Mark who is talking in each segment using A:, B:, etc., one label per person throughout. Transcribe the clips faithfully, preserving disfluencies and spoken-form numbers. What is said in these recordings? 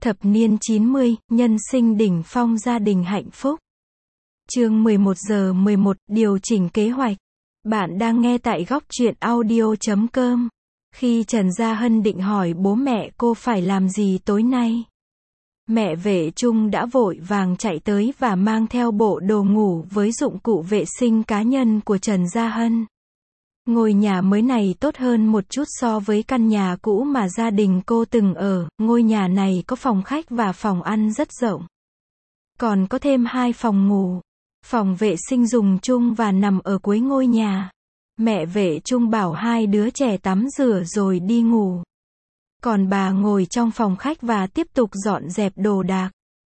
A: Thập niên chín mươi, nhân sinh đỉnh phong gia đình hạnh phúc. Chương mười một giờ mười một, điều chỉnh kế hoạch. Bạn đang nghe tại góc truyện audio chấm com. Khi Trần Gia Hân định hỏi bố mẹ cô phải làm gì tối nay, mẹ Vệ Trung đã vội vàng chạy tới và mang theo bộ đồ ngủ với dụng cụ vệ sinh cá nhân của Trần Gia Hân. Ngôi nhà mới này tốt hơn một chút so với căn nhà cũ mà gia đình cô từng ở. Ngôi nhà này có phòng khách và phòng ăn rất rộng. Còn có thêm hai phòng ngủ. Phòng vệ sinh dùng chung và nằm ở cuối ngôi nhà. Mẹ Vệ Trung bảo hai đứa trẻ tắm rửa rồi đi ngủ. Còn bà ngồi trong phòng khách và tiếp tục dọn dẹp đồ đạc.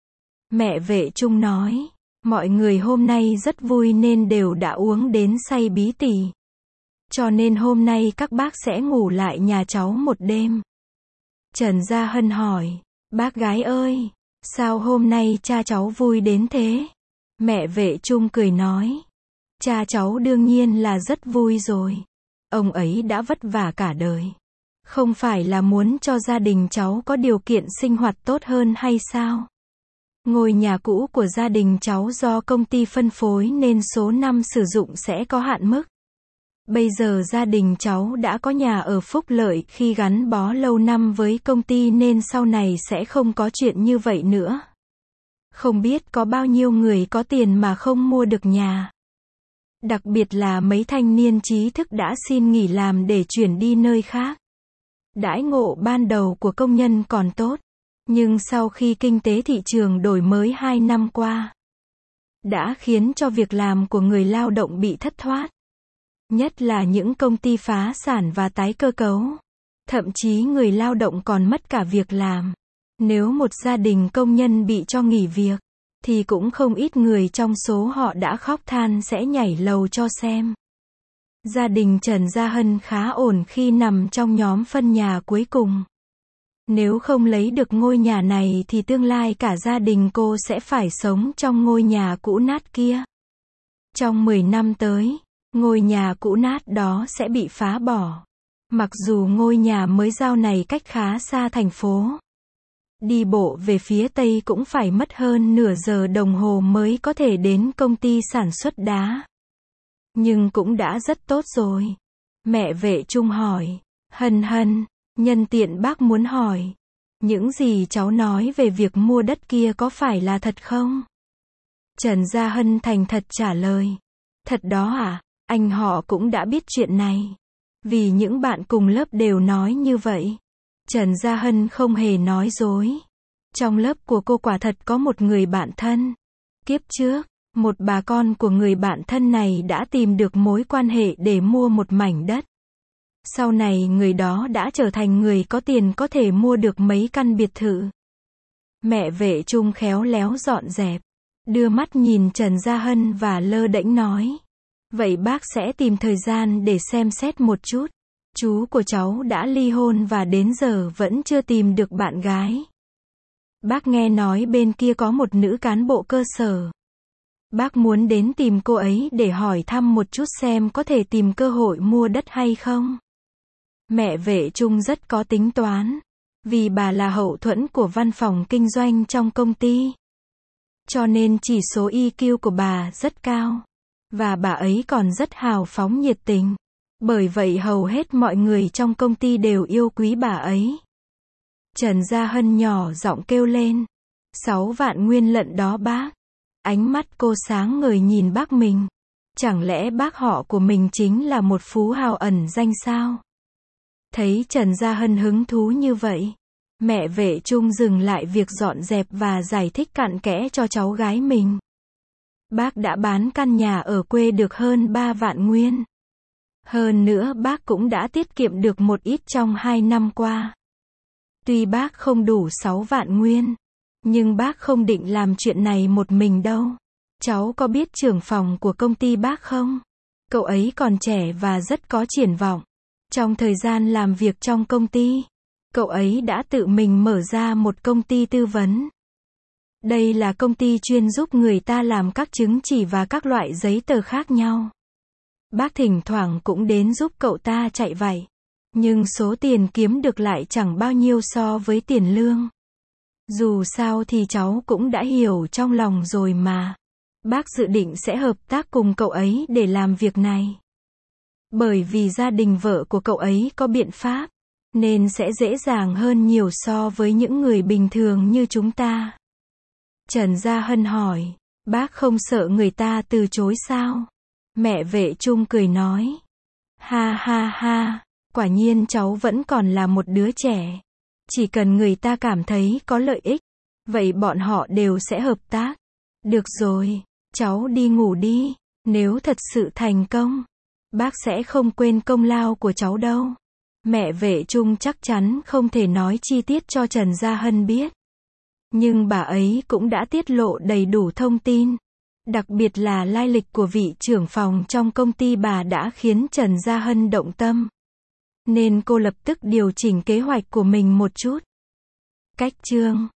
A: Mẹ Vệ Trung nói, mọi người hôm nay rất vui nên đều đã uống đến say bí tỉ. Cho nên hôm nay các bác sẽ ngủ lại nhà cháu một đêm. Trần Gia Hân hỏi, bác gái ơi, sao hôm nay cha cháu vui đến thế? Mẹ Vệ Trung cười nói, cha cháu đương nhiên là rất vui rồi. Ông ấy đã vất vả cả đời. Không phải là muốn cho gia đình cháu có điều kiện sinh hoạt tốt hơn hay sao? Ngôi nhà cũ của gia đình cháu do công ty phân phối nên số năm sử dụng sẽ có hạn mức. Bây giờ gia đình cháu đã có nhà ở phúc lợi khi gắn bó lâu năm với công ty nên sau này sẽ không có chuyện như vậy nữa. Không biết có bao nhiêu người có tiền mà không mua được nhà. Đặc biệt là mấy thanh niên trí thức đã xin nghỉ làm để chuyển đi nơi khác. Đãi ngộ ban đầu của công nhân còn tốt, nhưng sau khi kinh tế thị trường đổi mới hai năm qua, đã khiến cho việc làm của người lao động bị thất thoát. Nhất là những công ty phá sản và tái cơ cấu. Thậm chí người lao động còn mất cả việc làm. Nếu một gia đình công nhân bị cho nghỉ việc, thì cũng không ít người trong số họ đã khóc than sẽ nhảy lầu cho xem. Gia đình Trần Gia Hân khá ổn khi nằm trong nhóm phân nhà cuối cùng. Nếu không lấy được ngôi nhà này thì tương lai cả gia đình cô sẽ phải sống trong ngôi nhà cũ nát kia. Trong mười năm tới, ngôi nhà cũ nát đó sẽ bị phá bỏ. Mặc dù ngôi nhà mới giao này cách khá xa thành phố. Đi bộ về phía tây cũng phải mất hơn nửa giờ đồng hồ mới có thể đến công ty sản xuất đá. Nhưng cũng đã rất tốt rồi. Mẹ Vệ Trung hỏi, Hân Hân, nhân tiện bác muốn hỏi, những gì cháu nói về việc mua đất kia có phải là thật không? Trần Gia Hân thành thật trả lời, thật đó à? Anh họ cũng đã biết chuyện này. Vì những bạn cùng lớp đều nói như vậy. Trần Gia Hân không hề nói dối. Trong lớp của cô quả thật có một người bạn thân. Kiếp trước, một bà con của người bạn thân này đã tìm được mối quan hệ để mua một mảnh đất. Sau này người đó đã trở thành người có tiền có thể mua được mấy căn biệt thự. Mẹ Vệ Trung khéo léo dọn dẹp, đưa mắt nhìn Trần Gia Hân và lơ đễnh nói. Vậy bác sẽ tìm thời gian để xem xét một chút. Chú của cháu đã ly hôn và đến giờ vẫn chưa tìm được bạn gái. Bác nghe nói bên kia có một nữ cán bộ cơ sở. Bác muốn đến tìm cô ấy để hỏi thăm một chút xem có thể tìm cơ hội mua đất hay không. Mẹ Vệ Trung rất có tính toán. Vì bà là hậu thuẫn của văn phòng kinh doanh trong công ty. Cho nên chỉ số i kiu của bà rất cao. Và bà ấy còn rất hào phóng nhiệt tình. Bởi vậy hầu hết mọi người trong công ty đều yêu quý bà ấy. Trần Gia Hân nhỏ giọng kêu lên. Sáu vạn nguyên lận đó bác. Ánh mắt cô sáng ngời nhìn bác mình. Chẳng lẽ bác họ của mình chính là một phú hào ẩn danh sao? Thấy Trần Gia Hân hứng thú như vậy, mẹ Vệ Trung dừng lại việc dọn dẹp và giải thích cặn kẽ cho cháu gái mình. Bác đã bán căn nhà ở quê được hơn ba vạn nguyên. Hơn nữa bác cũng đã tiết kiệm được một ít trong hai năm qua. Tuy bác không đủ sáu vạn nguyên, nhưng bác không định làm chuyện này một mình đâu. Cháu có biết trưởng phòng của công ty bác không? Cậu ấy còn trẻ và rất có triển vọng. Trong thời gian làm việc trong công ty, cậu ấy đã tự mình mở ra một công ty tư vấn. Đây là công ty chuyên giúp người ta làm các chứng chỉ và các loại giấy tờ khác nhau. Bác thỉnh thoảng cũng đến giúp cậu ta chạy vạy. Nhưng số tiền kiếm được lại chẳng bao nhiêu so với tiền lương. Dù sao thì cháu cũng đã hiểu trong lòng rồi mà. Bác dự định sẽ hợp tác cùng cậu ấy để làm việc này. Bởi vì gia đình vợ của cậu ấy có biện pháp, nên sẽ dễ dàng hơn nhiều so với những người bình thường như chúng ta. Trần Gia Hân hỏi, bác không sợ người ta từ chối sao? Mẹ Vệ Trung cười nói, ha ha ha, quả nhiên cháu vẫn còn là một đứa trẻ. Chỉ cần người ta cảm thấy có lợi ích, vậy bọn họ đều sẽ hợp tác. Được rồi, cháu đi ngủ đi, nếu thật sự thành công, bác sẽ không quên công lao của cháu đâu. Mẹ Vệ Trung chắc chắn không thể nói chi tiết cho Trần Gia Hân biết. Nhưng bà ấy cũng đã tiết lộ đầy đủ thông tin. Đặc biệt là lai lịch của vị trưởng phòng trong công ty bà đã khiến Trần Gia Hân động tâm. Nên cô lập tức điều chỉnh kế hoạch của mình một chút. Cách chương